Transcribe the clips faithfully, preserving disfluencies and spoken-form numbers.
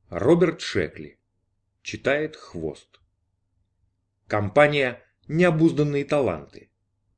Роберт Шекли. Читает Хвост. Компания «Необузданные таланты».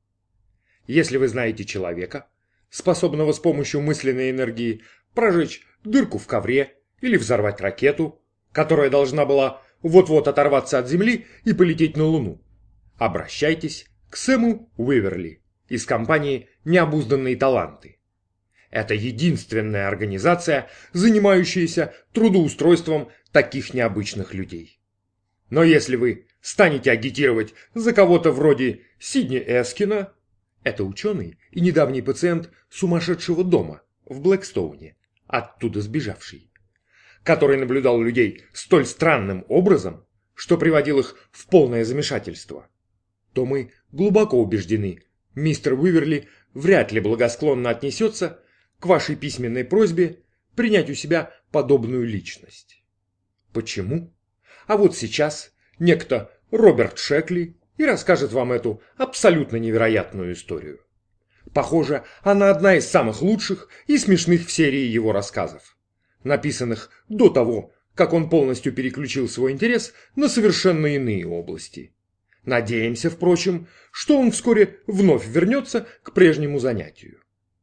Если вы знаете человека, способного с помощью мысленной энергии прожечь дырку в ковре или взорвать ракету, которая должна была вот-вот оторваться от Земли и полететь на Луну, обращайтесь к Сэму Уиверли из компании «Необузданные таланты». Это единственная организация, занимающаяся трудоустройством таких необычных людей. Но если вы станете агитировать за кого-то вроде Сидни Эскина, это ученый и недавний пациент сумасшедшего дома в Блэкстоуне, оттуда сбежавший, который наблюдал людей столь странным образом, что приводил их в полное замешательство, то мы глубоко убеждены, мистер Уиверли вряд ли благосклонно отнесется к вашей письменной просьбе принять у себя подобную личность. Почему? А вот сейчас некто Роберт Шекли и расскажет вам эту абсолютно невероятную историю. Похоже, она одна из самых лучших и смешных в серии его рассказов, написанных до того, как он полностью переключил свой интерес на совершенно иные области. Надеемся, впрочем, что он вскоре вновь вернется к прежнему занятию.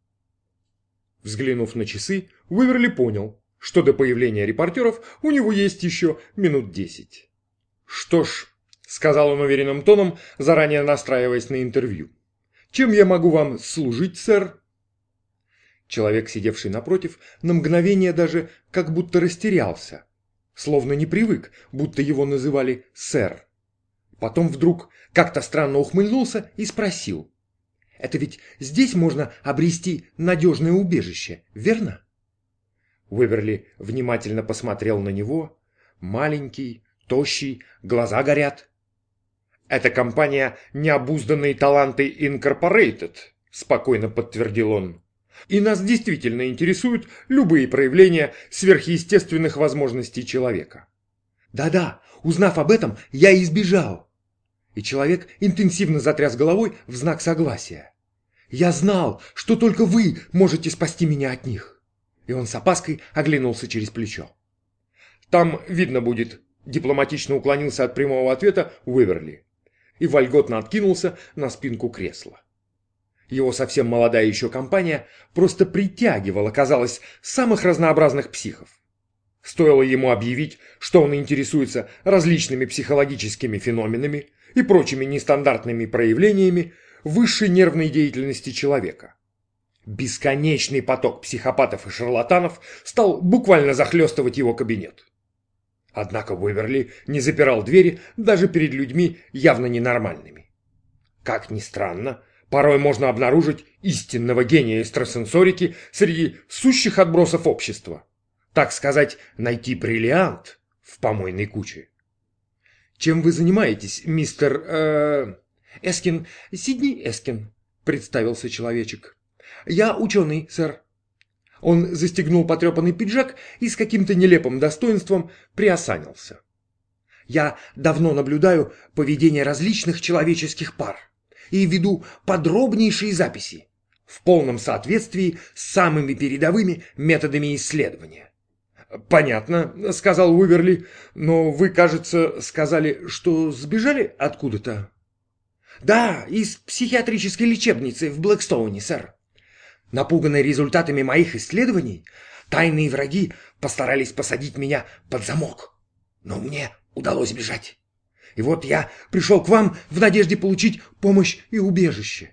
Взглянув на часы, Уиверли понял, что до появления репортеров у него есть еще минут десять. «Что ж», — сказал он уверенным тоном, заранее настраиваясь на интервью, — «чем я могу вам служить, сэр?» Человек, сидевший напротив, на мгновение даже как будто растерялся, словно не привык, будто его называли «сэр». Потом вдруг как-то странно ухмыльнулся и спросил: «Это ведь здесь можно обрести надежное убежище, верно?» Уиверли внимательно посмотрел на него. Маленький, тощий, глаза горят. «Это компания «Необузданные таланты Инкорпорейтед», — спокойно подтвердил он. «И нас действительно интересуют любые проявления сверхъестественных возможностей человека». «Да-да, узнав об этом, я и сбежал». И человек интенсивно затряс головой в знак согласия. «Я знал, что только вы можете спасти меня от них». И он с опаской оглянулся через плечо. «Там видно будет», — дипломатично уклонился от прямого ответа Уиверли и вольготно откинулся на спинку кресла. Его совсем молодая еще компания просто притягивала, казалось, самых разнообразных психов. Стоило ему объявить, что он интересуется различными психологическими феноменами и прочими нестандартными проявлениями высшей нервной деятельности человека. Бесконечный поток психопатов и шарлатанов стал буквально захлестывать его кабинет. Однако Уиверли не запирал двери даже перед людьми явно ненормальными. Как ни странно, порой можно обнаружить истинного гения экстрасенсорики среди сущих отбросов общества. Так сказать, найти бриллиант в помойной куче. «Чем вы занимаетесь, мистер... Э, Эскин, Сидни Эскин», — представился человечек. «Я ученый, сэр». Он застегнул потрепанный пиджак и с каким-то нелепым достоинством приосанился. «Я давно наблюдаю поведение различных человеческих пар и веду подробнейшие записи в полном соответствии с самыми передовыми методами исследования». «Понятно», — сказал Уиверли, — «но вы, кажется, сказали, что сбежали откуда-то». «Да, из психиатрической лечебницы в Блэкстоуне, сэр. Напуганные результатами моих исследований, тайные враги постарались посадить меня под замок. Но мне удалось бежать. И вот я пришел к вам в надежде получить помощь и убежище».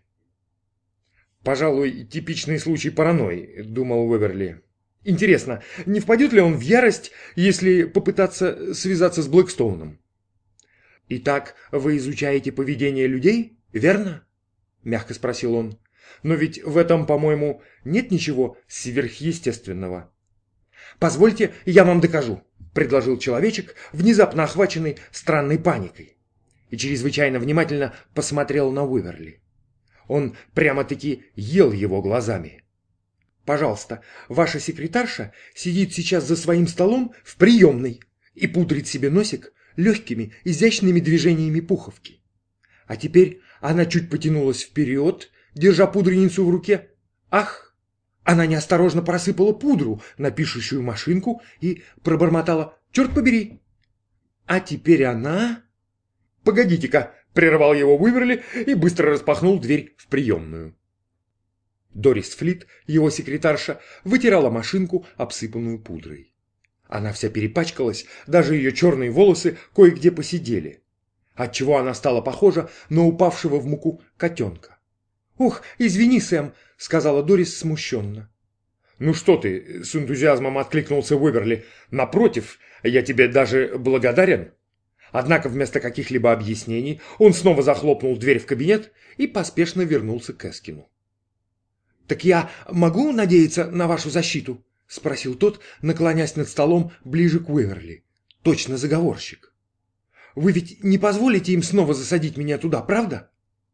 «Пожалуй, типичный случай паранойи», — думал Уиверли. «Интересно, не впадет ли он в ярость, если попытаться связаться с Блэкстоуном?» «Итак, вы изучаете поведение людей, верно?» — мягко спросил он. «Но ведь в этом, по-моему, нет ничего сверхъестественного». «Позвольте, я вам докажу», — предложил человечек, внезапно охваченный странной паникой, и чрезвычайно внимательно посмотрел на Уиверли. Он прямо-таки ел его глазами. «Пожалуйста, ваша секретарша сидит сейчас за своим столом в приемной и пудрит себе носик легкими, изящными движениями пуховки. А теперь она чуть потянулась вперед, держа пудреницу в руке. Ах! Она неосторожно просыпала пудру на пишущую машинку и пробормотала Черт побери! А теперь она... Погодите-ка, прервал его Уиверли и быстро распахнул дверь в приемную. Дорис Флит, его секретарша, вытирала машинку, обсыпанную пудрой. Она вся перепачкалась, даже ее черные волосы кое-где посидели, отчего она стала похожа на упавшего в муку котенка. «Ох, извини, Сэм», — сказала Дорис смущенно. «Ну что ты», — с энтузиазмом откликнулся Уиверли, — «напротив, я тебе даже благодарен». Однако вместо каких-либо объяснений он снова захлопнул дверь в кабинет и поспешно вернулся к Эскину. «Так я могу надеяться на вашу защиту?» — спросил тот, наклонясь над столом ближе к Уиверли. «Точно заговорщик. Вы ведь не позволите им снова засадить меня туда, правда?»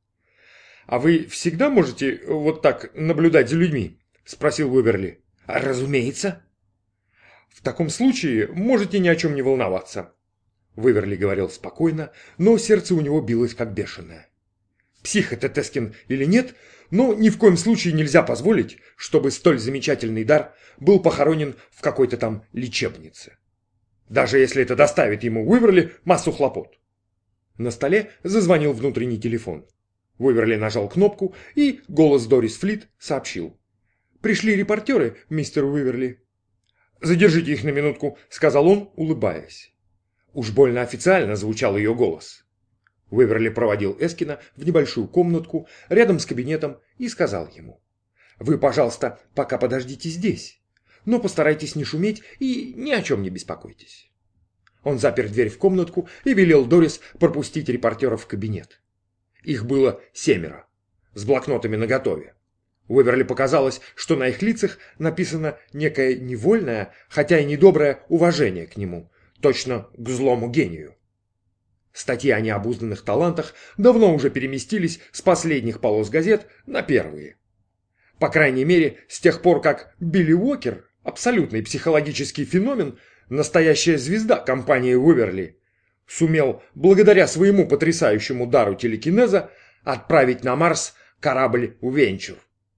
«А вы всегда можете вот так наблюдать за людьми?» — спросил Уиверли. «Разумеется». «В таком случае можете ни о чем не волноваться». Уиверли говорил спокойно, но сердце у него билось как бешеное. Псих это Тескин или нет, но ни в коем случае нельзя позволить, чтобы столь замечательный дар был похоронен в какой-то там лечебнице. Даже если это доставит ему Уиверли массу хлопот. На столе зазвонил внутренний телефон. Уиверли нажал кнопку, и голос Дорис Флит сообщил. «Пришли репортеры, мистер Уиверли». «Задержите их на минутку», — сказал он, улыбаясь. Уж больно официально звучал ее голос. Уиверли проводил Эскина в небольшую комнатку рядом с кабинетом и сказал ему: «Вы, пожалуйста, пока подождите здесь, но постарайтесь не шуметь и ни о чем не беспокойтесь». Он запер дверь в комнатку и велел Дорис пропустить репортеров в кабинет. Их было семеро, с блокнотами наготове. Уиверли показалось, что на их лицах написано некое невольное, хотя и недоброе уважение к нему, точно к злому гению. Статьи о необузданных талантах давно уже переместились с последних полос газет на первые. По крайней мере, с тех пор, как Билли Уокер, абсолютный психологический феномен, настоящая звезда компании Уиверли, сумел, благодаря своему потрясающему дару телекинеза, отправить на Марс корабль «Венчур».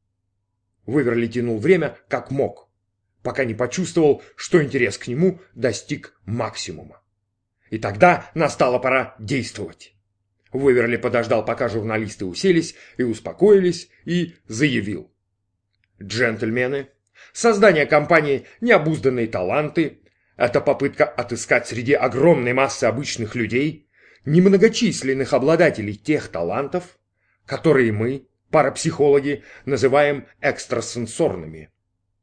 Уиверли тянул время как мог, пока не почувствовал, что интерес к нему достиг максимума. И тогда настала пора действовать. Уиверли подождал, пока журналисты уселись и успокоились, и заявил: «Джентльмены, создание компании «Необузданные таланты» – это попытка отыскать среди огромной массы обычных людей немногочисленных обладателей тех талантов, которые мы, парапсихологи, называем экстрасенсорными».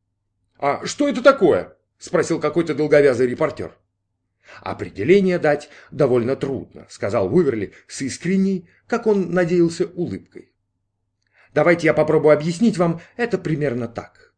«А что это такое?» – спросил какой-то долговязый репортер. «Определение дать довольно трудно», — сказал Уиверли с искренней, как он надеялся, улыбкой. «Давайте я попробую объяснить вам это примерно так.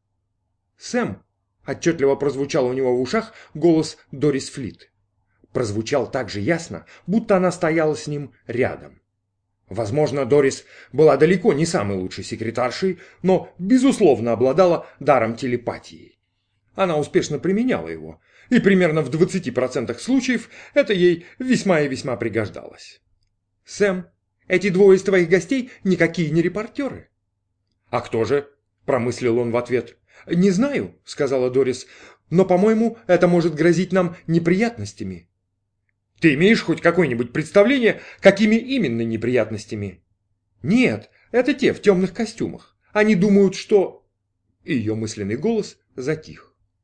Сэм», — отчетливо прозвучал у него в ушах голос Дорис Флит. Прозвучал так же ясно, будто она стояла с ним рядом. Возможно, Дорис была далеко не самой лучшей секретаршей, но, безусловно, обладала даром телепатии. Она успешно применяла его, и примерно в двадцати процентах случаев это ей весьма и весьма пригождалось. «Сэм, эти двое из твоих гостей никакие не репортеры». «А кто же?» – промыслил он в ответ. «Не знаю», – сказала Дорис, – «но, по-моему, это может грозить нам неприятностями». «Ты имеешь хоть какое-нибудь представление, какими именно неприятностями?» «Нет, это те в темных костюмах. Они думают, что...» Ее мысленный голос затих.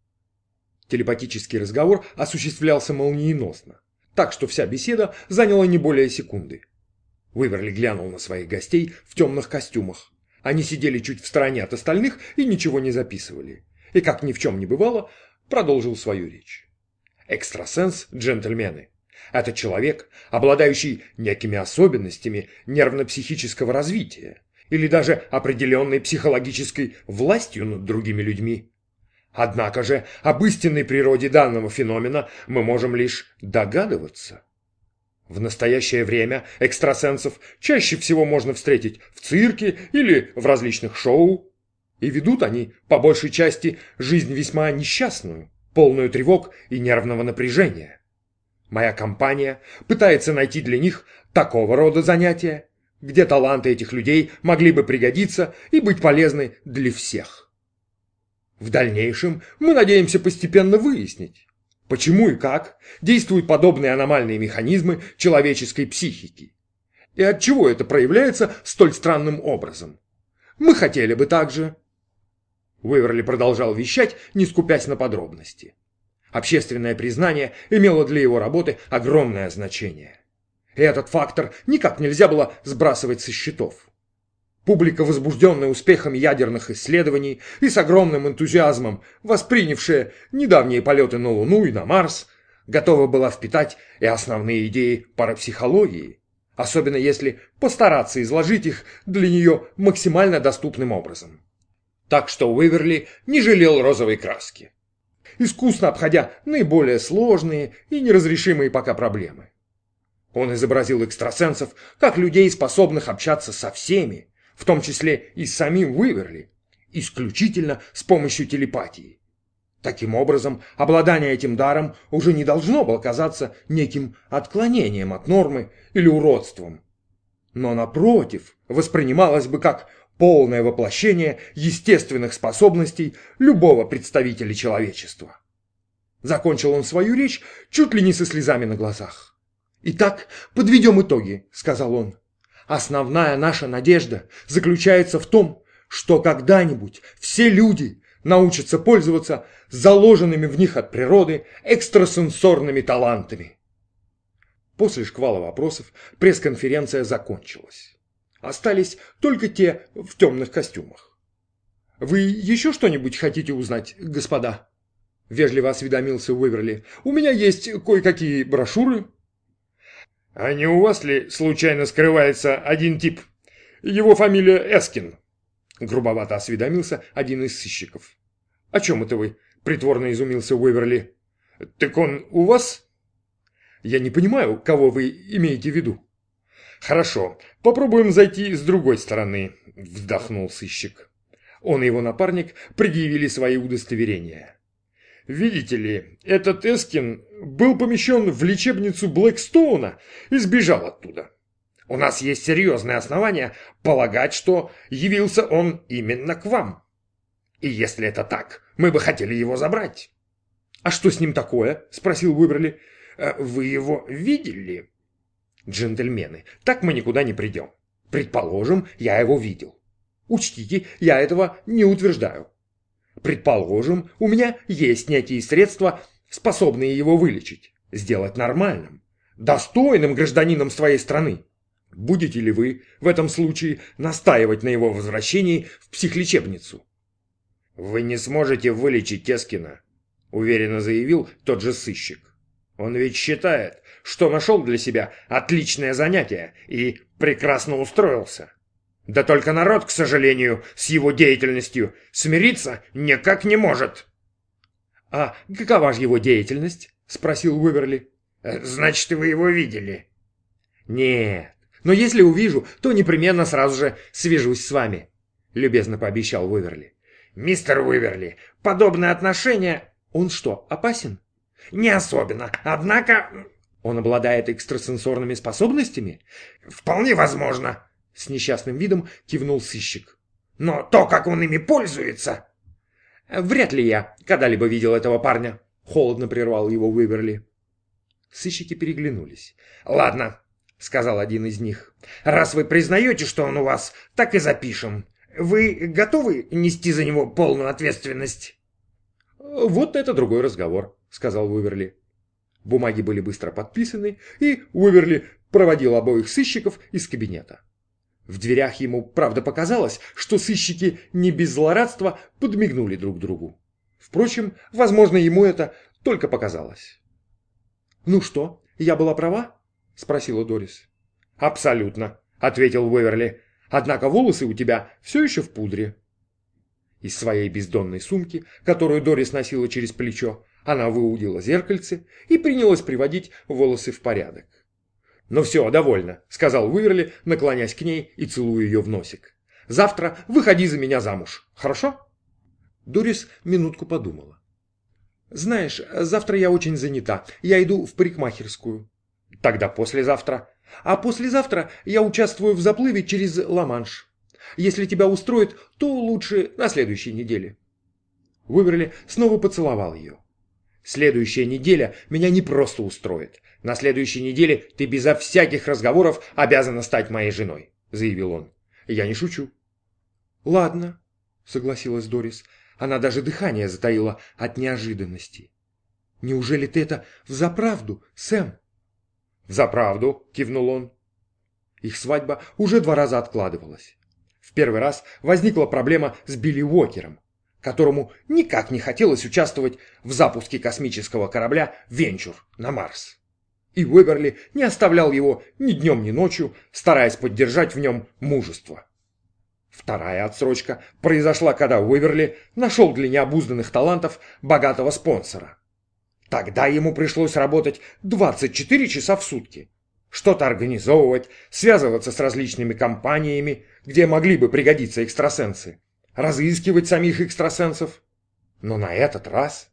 Телепатический разговор осуществлялся молниеносно, так что вся беседа заняла не более секунды. Уиверли глянул на своих гостей в темных костюмах. Они сидели чуть в стороне от остальных и ничего не записывали. И, как ни в чем не бывало, продолжил свою речь. Экстрасенс, джентльмены, это человек, обладающий некими особенностями нервно-психического развития или даже определенной психологической властью над другими людьми. Однако же об истинной природе данного феномена мы можем лишь догадываться. В настоящее время экстрасенсов чаще всего можно встретить в цирке или в различных шоу, и ведут они, по большей части, жизнь весьма несчастную, полную тревог и нервного напряжения. Моя компания пытается найти для них такого рода занятия, где таланты этих людей могли бы пригодиться и быть полезны для всех. В дальнейшем мы надеемся постепенно выяснить, Почему и как действуют подобные аномальные механизмы человеческой психики? И отчего это проявляется столь странным образом? Мы хотели бы также... Уэверли продолжал вещать, не скупясь на подробности. Общественное признание имело для его работы огромное значение. И этот фактор никак нельзя было сбрасывать со счетов. Публика, возбужденная успехом ядерных исследований и с огромным энтузиазмом воспринявшая недавние полеты на Луну и на Марс, готова была впитать и основные идеи парапсихологии, особенно если постараться изложить их для нее максимально доступным образом. Так что Уэверли не жалел розовой краски, искусно обходя наиболее сложные и неразрешимые пока проблемы. Он изобразил экстрасенсов как людей, способных общаться со всеми, в том числе и с самим Уэверли, исключительно с помощью телепатии. Таким образом, обладание этим даром уже не должно было казаться неким отклонением от нормы или уродством, но, напротив, воспринималось бы как полное воплощение естественных способностей любого представителя человечества. Закончил он свою речь чуть ли не со слезами на глазах. «Итак, подведем итоги», — сказал он. «Основная наша надежда заключается в том, что когда-нибудь все люди научатся пользоваться заложенными в них от природы экстрасенсорными талантами». После шквала вопросов пресс-конференция закончилась. Остались только те в темных костюмах. «Вы еще что-нибудь хотите узнать, господа?» — вежливо осведомился Уэверли. «У меня есть кое-какие брошюры». «А не у вас ли случайно скрывается один тип? Его фамилия Эскин?» — грубовато осведомился один из сыщиков. «О чем это вы?» — притворно изумился Уэверли. «Так он у вас?» «Я не понимаю, кого вы имеете в виду». «Хорошо, попробуем зайти с другой стороны», — вздохнул сыщик. Он и его напарник предъявили свои удостоверения. «Видите ли, этот Эскин был помещен в лечебницу Блэкстоуна и сбежал оттуда. У нас есть серьезные основания полагать, что явился он именно к вам. И если это так, мы бы хотели его забрать». «А что с ним такое?» — спросил Уэверли. «Вы его видели?» «Джентльмены, так мы никуда не придем. Предположим, я его видел. Учтите, я этого не утверждаю. Предположим, у меня есть некие средства, способные его вылечить, сделать нормальным, достойным гражданином своей страны. Будете ли вы в этом случае настаивать на его возвращении в психлечебницу?» «Вы не сможете вылечить Эскина», — уверенно заявил тот же сыщик. «Он ведь считает, что нашел для себя отличное занятие и прекрасно устроился. Да только народ, к сожалению, с его деятельностью смириться никак не может». «А какова же его деятельность?» — спросил Уэверли. «Значит, вы его видели?» «Нет, но если увижу, то непременно сразу же свяжусь с вами», — любезно пообещал Уэверли. «Мистер Уэверли, подобное отношение...» «Он что, опасен?» «Не особенно, однако...» «Он обладает экстрасенсорными способностями?» «Вполне возможно», — с несчастным видом кивнул сыщик. «Но то, как он ими пользуется...» «Вряд ли я когда-либо видел этого парня», — холодно прервал его Уэверли. Сыщики переглянулись. «Ладно», — сказал один из них. «Раз вы признаете, что он у вас, так и запишем. Вы готовы нести за него полную ответственность?» «Вот это другой разговор», — сказал Уэверли. Бумаги были быстро подписаны, и Уэверли проводил обоих сыщиков из кабинета. В дверях ему, правда, показалось, что сыщики не без злорадства подмигнули друг другу. Впрочем, возможно, ему это только показалось. «Ну что, я была права?» — спросила Дорис. «Абсолютно», — ответил Уэверли. «Однако волосы у тебя все еще в пудре». Из своей бездонной сумки, которую Дорис носила через плечо, она выудила зеркальце и принялась приводить волосы в порядок. «Ну все, довольно», — сказал Уэверли, наклонясь к ней и целуя ее в носик. «Завтра выходи за меня замуж, хорошо?» Дорис минутку подумала. «Знаешь, завтра я очень занята. Я иду в парикмахерскую». «Тогда послезавтра». «А послезавтра я участвую в заплыве через Ла-Манш. Если тебя устроит, то лучше на следующей неделе». Уэверли снова поцеловал ее. Следующая неделя меня не просто устроит. На следующей неделе ты безо всяких разговоров обязана стать моей женой», — заявил он. «Я не шучу». «Ладно», — согласилась Дорис. Она даже дыхание затаила от неожиданности. «Неужели ты это взаправду, Сэм?» «Взаправду», — кивнул он. Их свадьба уже два раза откладывалась. В первый раз возникла проблема с Билли Уокером, которому никак не хотелось участвовать в запуске космического корабля «Венчур» на Марс. И Уэберли не оставлял его ни днем, ни ночью, стараясь поддержать в нем мужество. Вторая отсрочка произошла, когда Уэберли нашел для необузданных талантов богатого спонсора. Тогда ему пришлось работать двадцать четыре часа в сутки. Что-то организовывать, связываться с различными компаниями, где могли бы пригодиться экстрасенсы, разыскивать самих экстрасенсов. Но на этот раз...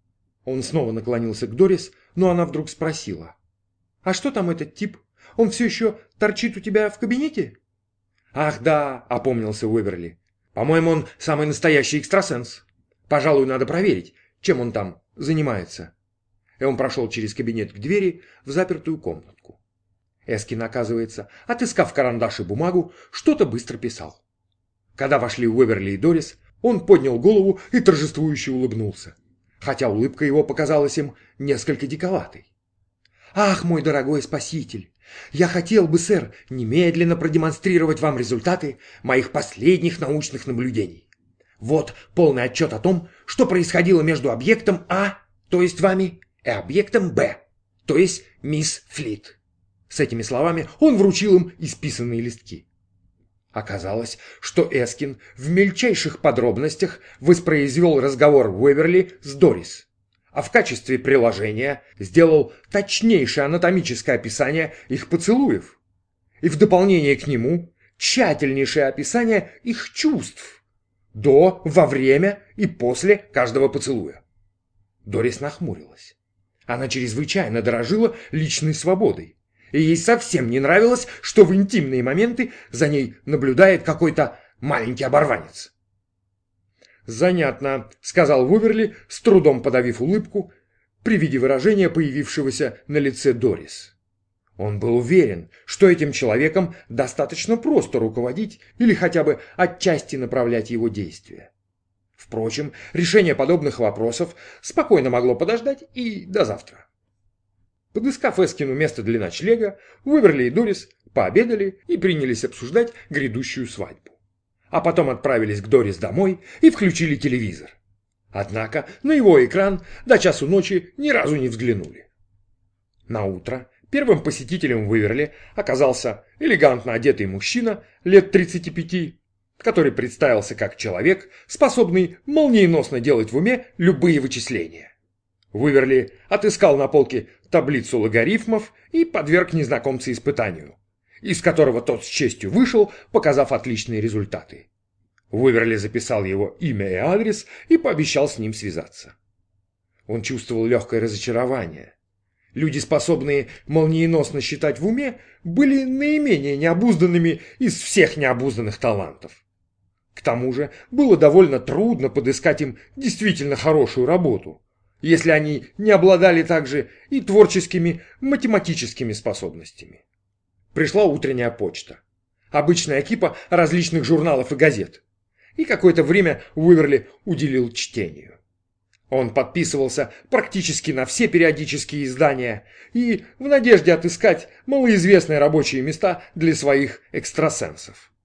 Он снова наклонился к Дорис, но она вдруг спросила. «А что там этот тип? Он все еще торчит у тебя в кабинете?» «Ах да», — опомнился Уэберли. «По-моему, он самый настоящий экстрасенс. Пожалуй, надо проверить, чем он там занимается». И он прошел через кабинет к двери в запертую комнатку. Эскин, оказывается, отыскав карандаш и бумагу, что-то быстро писал. Когда вошли Уэберли и Дорис, он поднял голову и торжествующе улыбнулся, хотя улыбка его показалась им несколько диковатой. «Ах, мой дорогой спаситель! Я хотел бы, сэр, немедленно продемонстрировать вам результаты моих последних научных наблюдений. Вот полный отчет о том, что происходило между объектом А, то есть вами, и объектом Б, то есть мисс Флит». С этими словами он вручил им исписанные листки. Оказалось, что Эскин в мельчайших подробностях воспроизвел разговор Уэберли с Дорис, а в качестве приложения сделал точнейшее анатомическое описание их поцелуев и в дополнение к нему тщательнейшее описание их чувств до, во время и после каждого поцелуя. Дорис нахмурилась. Она чрезвычайно дорожила личной свободой, и ей совсем не нравилось, что в интимные моменты за ней наблюдает какой-то маленький оборванец. «Занятно», — сказал Уэберли, с трудом подавив улыбку при виде выражения, появившегося на лице Дорис. Он был уверен, что этим человеком достаточно просто руководить или хотя бы отчасти направлять его действия. Впрочем, решение подобных вопросов спокойно могло подождать и до завтра. Подыскав Эскину место для ночлега, Уэберли и Дорис пообедали и принялись обсуждать грядущую свадьбу. А потом отправились к Дорис домой и включили телевизор. Однако на его экран до часу ночи ни разу не взглянули. Наутро первым посетителем Уэберли оказался элегантно одетый мужчина лет тридцати пяти, который представился как человек, способный молниеносно делать в уме любые вычисления. Уэберли отыскал на полке таблицу логарифмов и подверг незнакомца испытанию, из которого тот с честью вышел, показав отличные результаты. Уэберли записал его имя и адрес и пообещал с ним связаться. Он чувствовал легкое разочарование. Люди, способные молниеносно считать в уме, были наименее необузданными из всех необузданных талантов. К тому же было довольно трудно подыскать им действительно хорошую работу, если они не обладали также и творческими математическими способностями. Пришла утренняя почта. Обычная кипа различных журналов и газет. И какое-то время Уэберли уделил чтению. Он подписывался практически на все периодические издания и в надежде отыскать малоизвестные рабочие места для своих экстрасенсов.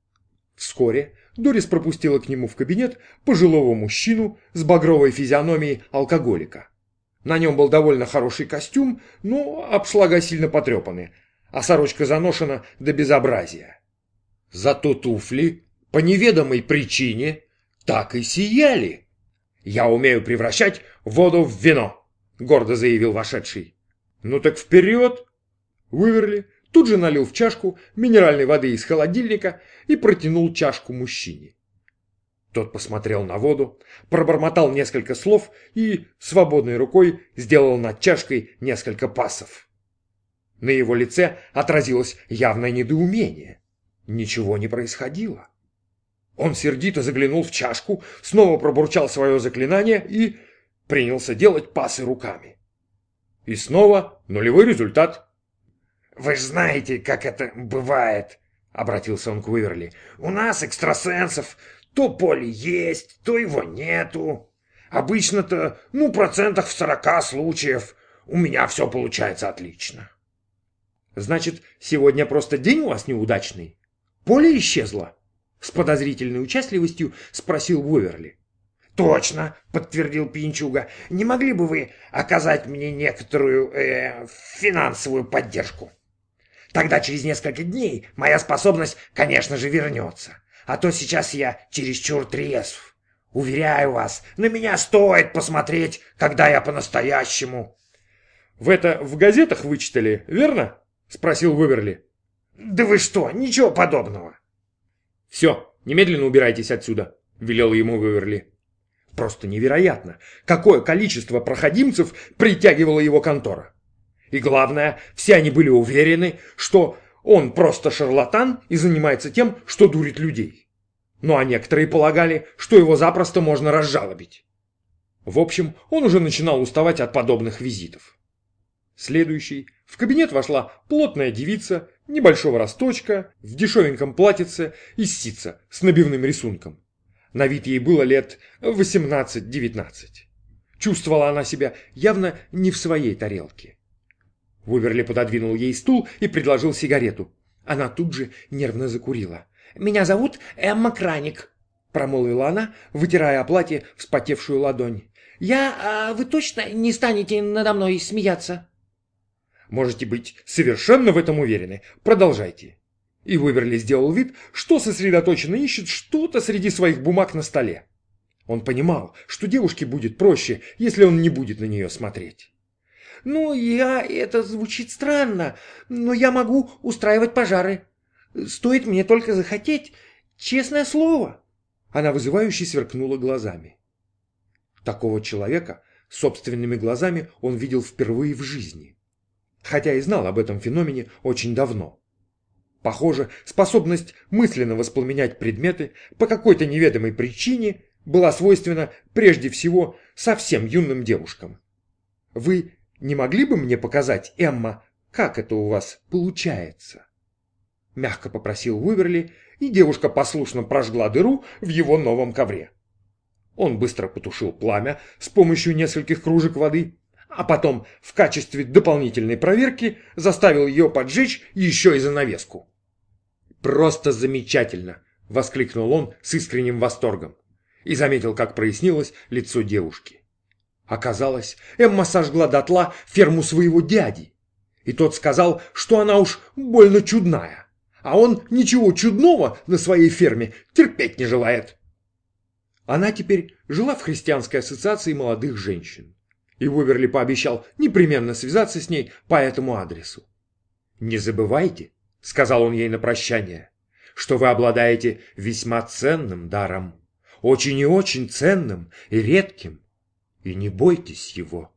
Вскоре Дорис пропустила к нему в кабинет пожилого мужчину с багровой физиономией алкоголика. На нем был довольно хороший костюм, но обшлага сильно потрепаны, а сорочка заношена до безобразия. Зато туфли по неведомой причине так и сияли. «Я умею превращать воду в вино», — гордо заявил вошедший. «Ну так вперед!» Уэберли тут же налил в чашку минеральной воды из холодильника и протянул чашку мужчине. Тот посмотрел на воду, пробормотал несколько слов и свободной рукой сделал над чашкой несколько пассов. На его лице отразилось явное недоумение. Ничего не происходило. Он сердито заглянул в чашку, снова пробурчал свое заклинание и принялся делать пасы руками. И снова нулевой результат. «Вы же знаете, как это бывает», — обратился он к Уиверли. «У нас, экстрасенсов, то поле есть, то его нету. Обычно-то, ну, процентах в сорока случаев у меня все получается отлично». «Значит, сегодня просто день у вас неудачный? Поле исчезло?» С подозрительной участливостью спросил Уиверли. «Точно», — подтвердил Пьянчуга. «Не могли бы вы оказать мне некоторую э, финансовую поддержку? Тогда через несколько дней моя способность, конечно же, вернется. А то сейчас я чересчур трезв. Уверяю вас, на меня стоит посмотреть, когда я по-настоящему». «Вы это в газетах вычитали, верно?» — спросил Уиверли. «Да вы что, ничего подобного». «Все, немедленно убирайтесь отсюда», — велел ему Уиверли. Просто невероятно, какое количество проходимцев притягивала его контора. И главное, все они были уверены, что он просто шарлатан и занимается тем, что дурит людей. Ну а некоторые полагали, что его запросто можно разжалобить. В общем, он уже начинал уставать от подобных визитов. Следующей в кабинет вошла плотная девица, небольшого росточка, в дешевеньком платьице из ситца с набивным рисунком. На вид ей было лет восемнадцать-девятнадцать. Чувствовала она себя явно не в своей тарелке. Уиверли пододвинул ей стул и предложил сигарету. Она тут же нервно закурила. «Меня зовут Эмма Краник», — промолвила она, вытирая о платье вспотевшую ладонь. «Я... А вы точно не станете надо мной смеяться?» «Можете быть совершенно в этом уверены. Продолжайте». И Уиверли сделал вид, что сосредоточенно ищет что-то среди своих бумаг на столе. Он понимал, что девушке будет проще, если он не будет на нее смотреть. «Ну, я... это звучит странно, но я могу устраивать пожары. Стоит мне только захотеть, честное слово». Она вызывающе сверкнула глазами. Такого человека собственными глазами он видел впервые в жизни. Хотя и знал об этом феномене очень давно. Похоже, способность мысленно воспламенять предметы по какой-то неведомой причине была свойственна прежде всего совсем юным девушкам. «Вы не могли бы мне показать, Эмма, как это у вас получается?» Мягко попросил Уиверли, и девушка послушно прожгла дыру в его новом ковре. Он быстро потушил пламя с помощью нескольких кружек воды, а потом в качестве дополнительной проверки заставил ее поджечь еще и занавеску. «Просто замечательно!» — воскликнул он с искренним восторгом и заметил, как прояснилось лицо девушки. Оказалось, Эмма сожгла дотла ферму своего дяди, и тот сказал, что она уж больно чудная, а он ничего чудного на своей ферме терпеть не желает. Она теперь жила в христианской ассоциации молодых женщин, и Уиверли пообещал непременно связаться с ней по этому адресу. «Не забывайте», — сказал он ей на прощание, «что вы обладаете весьма ценным даром, очень и очень ценным и редким, и не бойтесь его».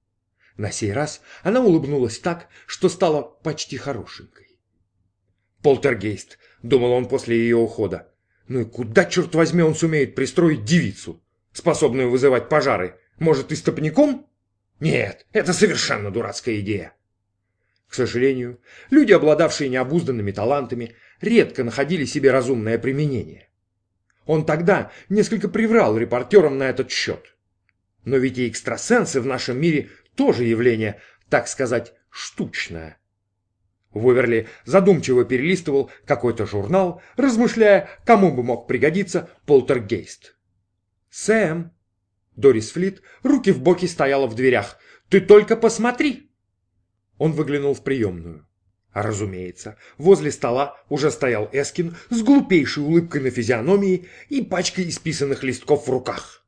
На сей раз она улыбнулась так, что стала почти хорошенькой. «Полтергейст», — думал он после ее ухода, «ну и куда, черт возьми, он сумеет пристроить девицу, способную вызывать пожары? Может, истопником? Нет, это совершенно дурацкая идея». К сожалению, люди, обладавшие необузданными талантами, редко находили себе разумное применение. Он тогда несколько приврал репортерам на этот счет. Но ведь и экстрасенсы в нашем мире тоже явление, так сказать, штучное. Уиверли задумчиво перелистывал какой-то журнал, размышляя, кому бы мог пригодиться полтергейст. «Сэм!» Дорис Флит, руки в боки, стояла в дверях. «Ты только посмотри!» Он выглянул в приемную. А разумеется, возле стола уже стоял Эскин с глупейшей улыбкой на физиономии и пачкой исписанных листков в руках.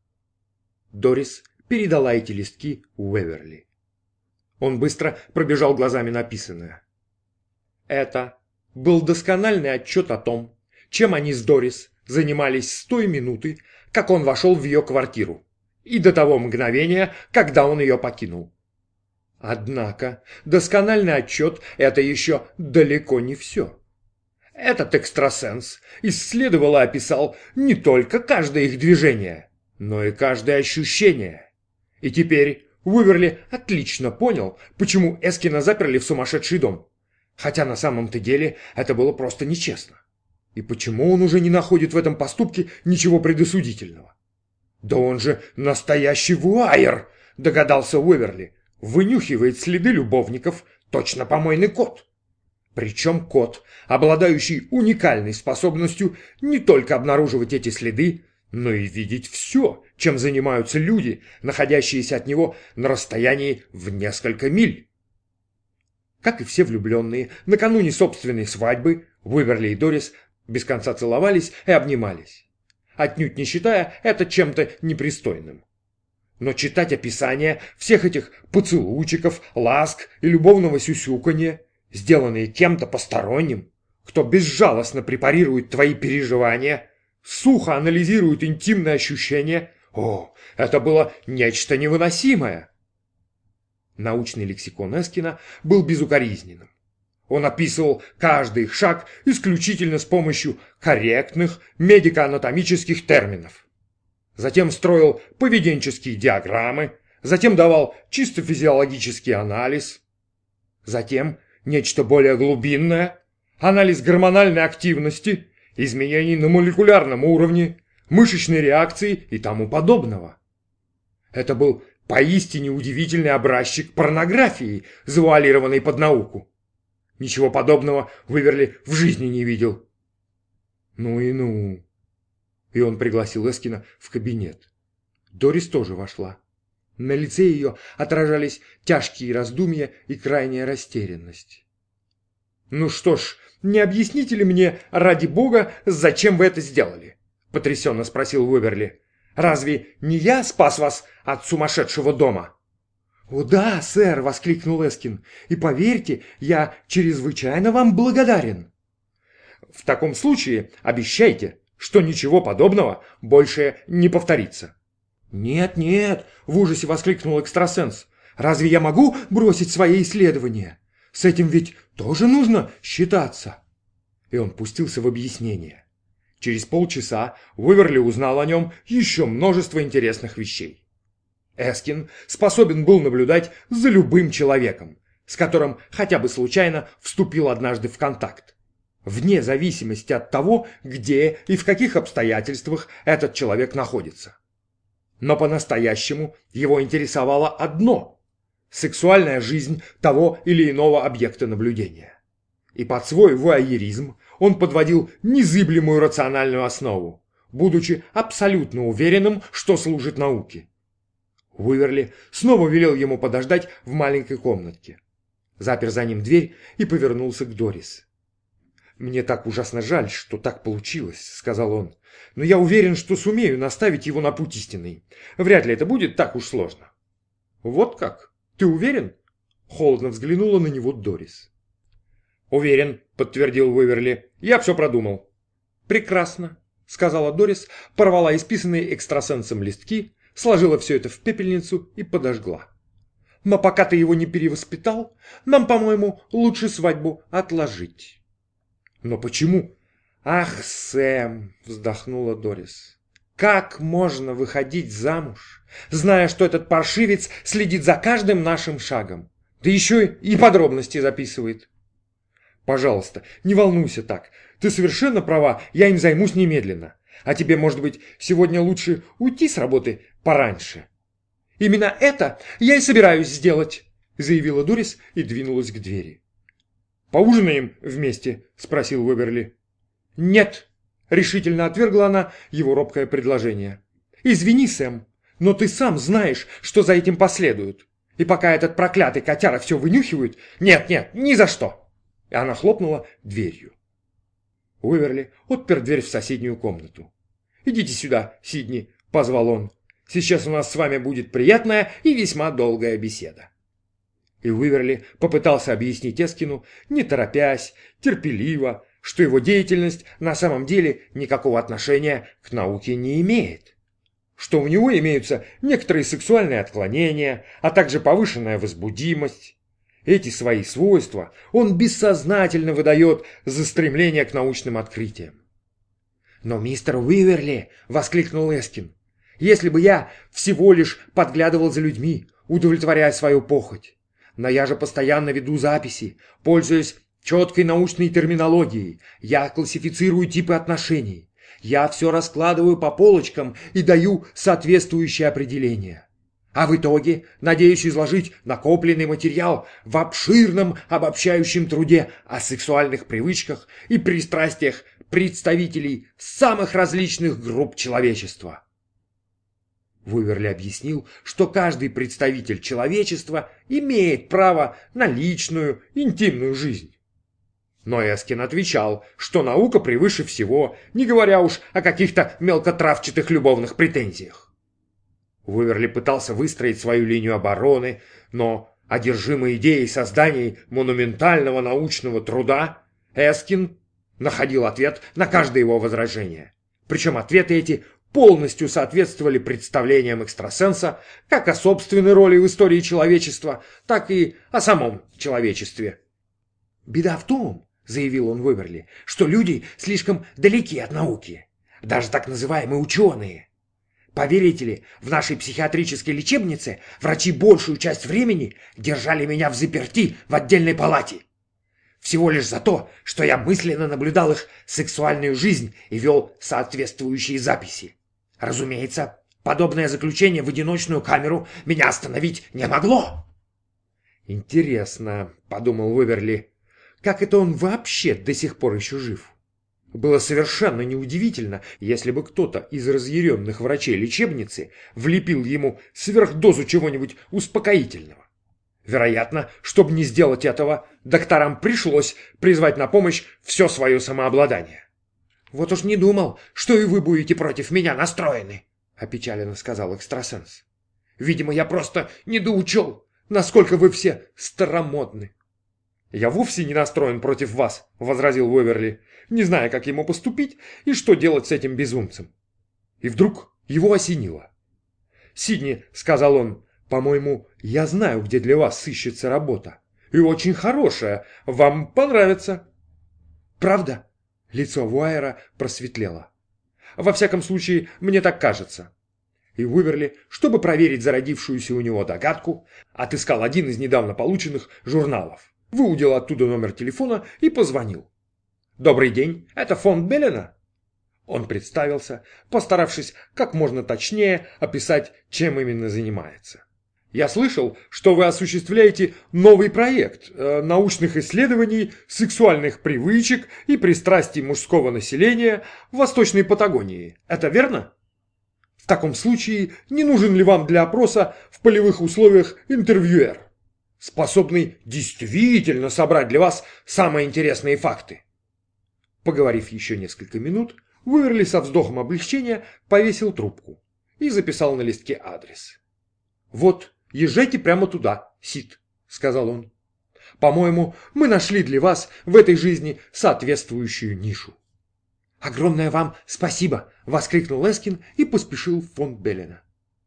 Дорис передала эти листки Уиверли. Он быстро пробежал глазами написанное. Это был доскональный отчет о том, чем они с Дорис занимались с той минуты, как он вошел в ее квартиру, и до того мгновения, когда он ее покинул. Однако доскональный отчет – это еще далеко не все. Этот экстрасенс исследовал и описал не только каждое их движение, но и каждое ощущение. И теперь Уиверли отлично понял, почему Эскина заперли в сумасшедший дом. Хотя на самом-то деле это было просто нечестно. И почему он уже не находит в этом поступке ничего предосудительного? «Да он же настоящий вуайер!» – догадался Уиверли. «Вынюхивает следы любовников, точно помойный кот». Причем кот, обладающий уникальной способностью не только обнаруживать эти следы, но и видеть все, чем занимаются люди, находящиеся от него на расстоянии в несколько миль. Как и все влюбленные, накануне собственной свадьбы Уиверли и Дорис без конца целовались и обнимались, отнюдь не считая это чем-то непристойным. Но читать описания всех этих поцелуйчиков, ласк и любовного сюсюканья, сделанные кем-то посторонним, кто безжалостно препарирует твои переживания, сухо анализирует интимные ощущения, о, это было нечто невыносимое. Научный лексикон Эскина был безукоризненным. Он описывал каждый их шаг исключительно с помощью корректных медико-анатомических терминов. Затем строил поведенческие диаграммы, затем давал чисто физиологический анализ, затем нечто более глубинное, анализ гормональной активности, изменений на молекулярном уровне, мышечной реакции и тому подобного. Это был поистине удивительный образчик порнографии, завуалированной под науку. Ничего подобного Уиверли в жизни не видел. Ну и ну. И он пригласил Эскина в кабинет. Дорис тоже вошла. На лице ее отражались тяжкие раздумья и крайняя растерянность. «Ну что ж, не объясните ли мне, ради бога, зачем вы это сделали?» – потрясенно спросил Уиверли. «Разве не я спас вас от сумасшедшего дома?» «О да, сэр!» – воскликнул Эскин. «И поверьте, я чрезвычайно вам благодарен!» «В таком случае обещайте, что ничего подобного больше не повторится». «Нет, нет!» – в ужасе воскликнул экстрасенс. «Разве я могу бросить свои исследования? С этим ведь тоже нужно считаться!» И он пустился в объяснение. Через полчаса Уиверли узнал о нем еще множество интересных вещей. Эскин способен был наблюдать за любым человеком, с которым хотя бы случайно вступил однажды в контакт, вне зависимости от того, где и в каких обстоятельствах этот человек находится. Но по-настоящему его интересовало одно – сексуальная жизнь того или иного объекта наблюдения. И под свой вуайеризм он подводил незыблемую рациональную основу, будучи абсолютно уверенным, что служит науке. Уиверли снова велел ему подождать в маленькой комнатке. Запер за ним дверь и повернулся к Дорис. «Мне так ужасно жаль, что так получилось», — сказал он. «Но я уверен, что сумею наставить его на путь истинный. Вряд ли это будет так уж сложно». «Вот как? Ты уверен?» — холодно взглянула на него Дорис. «Уверен», — подтвердил Уиверли. «Я все продумал». «Прекрасно», — сказала Дорис, порвала исписанные экстрасенсом листки, сложила все это в пепельницу и подожгла. «Но пока ты его не перевоспитал, нам, по-моему, лучше свадьбу отложить». «Но почему?» «Ах, Сэм!» – вздохнула Дорис. «Как можно выходить замуж, зная, что этот паршивец следит за каждым нашим шагом? Да еще и подробности записывает». «Пожалуйста, не волнуйся так. Ты совершенно права, я им займусь немедленно. А тебе, может быть, сегодня лучше уйти с работы пораньше?» «Именно это я и собираюсь сделать», – заявила Дорис и двинулась к двери. «Поужинаем вместе?» – спросил Уиверли. «Нет», – решительно отвергла она его робкое предложение. «Извини, Сэм, но ты сам знаешь, что за этим последует. И пока этот проклятый котяра все вынюхивает... Нет, нет, ни за что!» И она хлопнула дверью. Уиверли отпер дверь в соседнюю комнату. «Идите сюда, Сидни», – позвал он. «Сейчас у нас с вами будет приятная и весьма долгая беседа». И Уиверли попытался объяснить Эскину, не торопясь, терпеливо, что его деятельность на самом деле никакого отношения к науке не имеет. Что у него имеются некоторые сексуальные отклонения, а также повышенная возбудимость. Эти свои свойства он бессознательно выдает за стремление к научным открытиям. «Но, мистер Уиверли!» — воскликнул Эскин. Если бы я всего лишь подглядывал за людьми, удовлетворяя свою похоть. Но я же постоянно веду записи, пользуясь четкой научной терминологией. Я классифицирую типы отношений. Я все раскладываю по полочкам и даю соответствующие определения. А в итоге надеюсь изложить накопленный материал в обширном обобщающем труде о сексуальных привычках и пристрастиях представителей самых различных групп человечества. Вуверли объяснил, что каждый представитель человечества имеет право на личную, интимную жизнь. Но Эскин отвечал, что наука превыше всего, не говоря уж о каких-то мелкотравчатых любовных претензиях. Вуверли пытался выстроить свою линию обороны, но, одержимый идеей создания монументального научного труда, Эскин находил ответ на каждое его возражение. Причем ответы эти полностью соответствовали представлениям экстрасенса как о собственной роли в истории человечества, так и о самом человечестве. «Беда в том, — заявил он Вуверли, — что люди слишком далеки от науки, даже так называемые ученые. Поверите ли, в нашей психиатрической лечебнице врачи большую часть времени держали меня взаперти в отдельной палате. Всего лишь за то, что я мысленно наблюдал их сексуальную жизнь и вел соответствующие записи. Разумеется, подобное заключение в одиночную камеру меня остановить не могло». «Интересно, — подумал Вуверли, — как это он вообще до сих пор еще жив? Было совершенно неудивительно, если бы кто-то из разъяренных врачей лечебницы влепил ему сверхдозу чего-нибудь успокоительного. Вероятно, чтобы не сделать этого, докторам пришлось призвать на помощь все свое самообладание. «Вот уж не думал, что и вы будете против меня настроены», — опечаленно сказал экстрасенс. «Видимо, я просто недоучел, насколько вы все старомодны». «Я вовсе не настроен против вас», — возразил Вуверли, не зная, как ему поступить и что делать с этим безумцем. И вдруг его осенило. «Сидни, — сказал он, — по-моему, я знаю, где для вас сыщется работа. И очень хорошая. Вам понравится». «Правда?» Лицо Вуайера просветлело. «Во всяком случае, мне так кажется». И Вуверли, чтобы проверить зародившуюся у него догадку, отыскал один из недавно полученных журналов, выудил оттуда номер телефона и позвонил. «Добрый день, это фонд Беллена?» Он представился, постаравшись как можно точнее описать, чем именно занимается. «Я слышал, что вы осуществляете новый проект э, научных исследований сексуальных привычек и пристрастий мужского населения в Восточной Патагонии. Это верно? В таком случае, не нужен ли вам для опроса в полевых условиях интервьюер, способный действительно собрать для вас самые интересные факты?» Поговорив еще несколько минут, Вуверли со вздохом облегчения повесил трубку и записал на листке адрес. «Вот, езжайте прямо туда, Сид», — сказал он. «По-моему, мы нашли для вас в этой жизни соответствующую нишу». «Огромное вам спасибо!» — воскликнул Эскин и поспешил в фонд Беллена.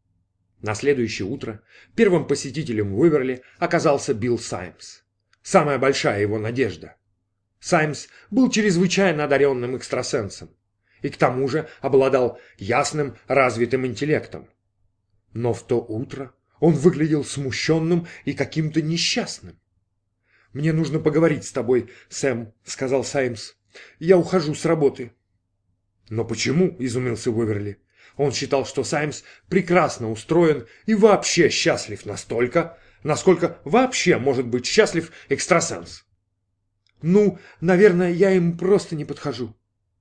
На следующее утро первым посетителем Вуверли оказался Билл Саймс. Самая большая его надежда. Саймс был чрезвычайно одаренным экстрасенсом и к тому же обладал ясным, развитым интеллектом. Но в то утро он выглядел смущенным и каким-то несчастным. «Мне нужно поговорить с тобой, Сэм», — сказал Саймс. «Я ухожу с работы». «Но почему?» — изумился Вуверли. Он считал, что Саймс прекрасно устроен и вообще счастлив настолько, насколько вообще может быть счастлив экстрасенс. «Ну, наверное, я им просто не подхожу».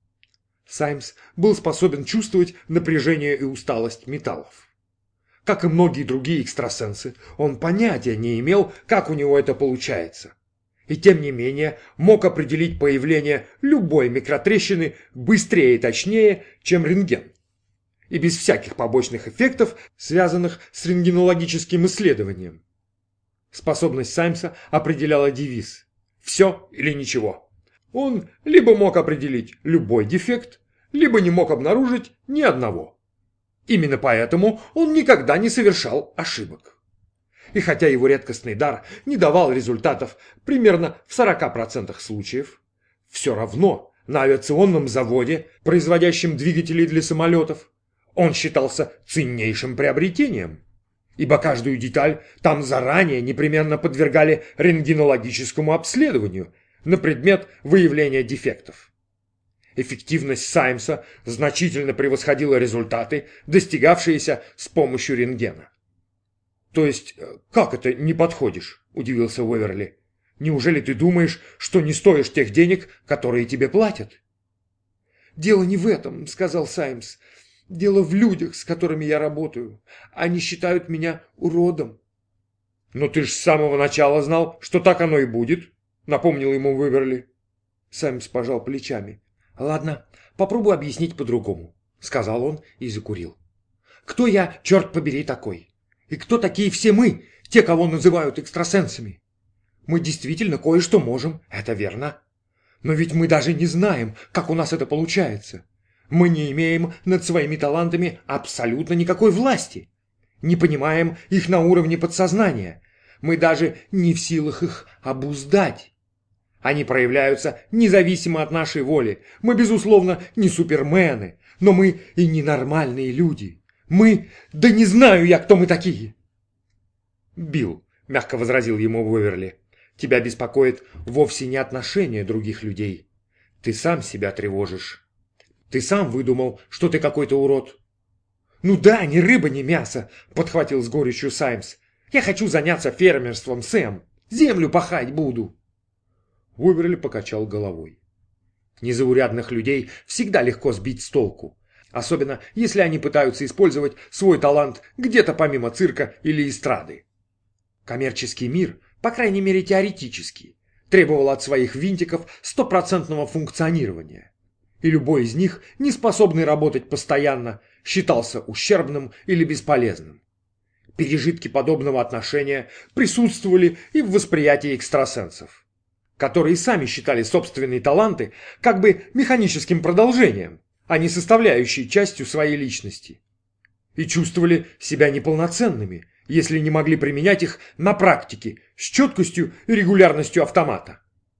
Саймс был способен чувствовать напряжение и усталость металлов. Как и многие другие экстрасенсы, он понятия не имел, как у него это получается. И тем не менее мог определить появление любой микротрещины быстрее и точнее, чем рентген. И без всяких побочных эффектов, связанных с рентгенологическим исследованием. Способность Саймса определяла девиз «все или ничего». Он либо мог определить любой дефект, либо не мог обнаружить ни одного. Именно поэтому он никогда не совершал ошибок. И хотя его редкостный дар не давал результатов примерно в сорока процентах случаев, все равно на авиационном заводе, производящем двигатели для самолетов, Он считался ценнейшим приобретением, ибо каждую деталь там заранее непременно подвергали рентгенологическому обследованию на предмет выявления дефектов. Эффективность Саймса значительно превосходила результаты, достигавшиеся с помощью рентгена. «То есть, как это не подходишь?» – удивился Уэверли. «Неужели ты думаешь, что не стоишь тех денег, которые тебе платят?» «Дело не в этом», – сказал Саймс. «Дело в людях, с которыми я работаю. Они считают меня уродом». «Но ты ж с самого начала знал, что так оно и будет», – напомнил ему Уэверли. Саймс пожал плечами. «Ладно, попробую объяснить по-другому», — сказал он и закурил. «Кто я, черт побери, такой? И кто такие все мы, те, кого называют экстрасенсами? Мы действительно кое-что можем, это верно. Но ведь мы даже не знаем, как у нас это получается. Мы не имеем над своими талантами абсолютно никакой власти. Не понимаем их на уровне подсознания. Мы даже не в силах их обуздать. Они проявляются независимо от нашей воли. Мы, безусловно, не супермены, но мы и не нормальные люди. Мы... Да не знаю я, кто мы такие!» «Билл», — мягко возразил ему Уэверли, — «тебя беспокоит вовсе не отношение других людей. Ты сам себя тревожишь. Ты сам выдумал, что ты какой-то урод». «Ну да, ни рыба, ни мясо», — подхватил с горечью Саймс. «Я хочу заняться фермерством, Сэм. Землю пахать буду». Уэверли покачал головой. Незаурядных людей всегда легко сбить с толку, особенно если они пытаются использовать свой талант где-то помимо цирка или эстрады. Коммерческий мир, по крайней мере теоретически, требовал от своих винтиков стопроцентного функционирования, и любой из них, не способный работать постоянно, считался ущербным или бесполезным. Пережитки подобного отношения присутствовали и в восприятии экстрасенсов, которые сами считали собственные таланты как бы механическим продолжением, а не составляющей частью своей личности. И чувствовали себя неполноценными, если не могли применять их на практике с четкостью и регулярностью автомата.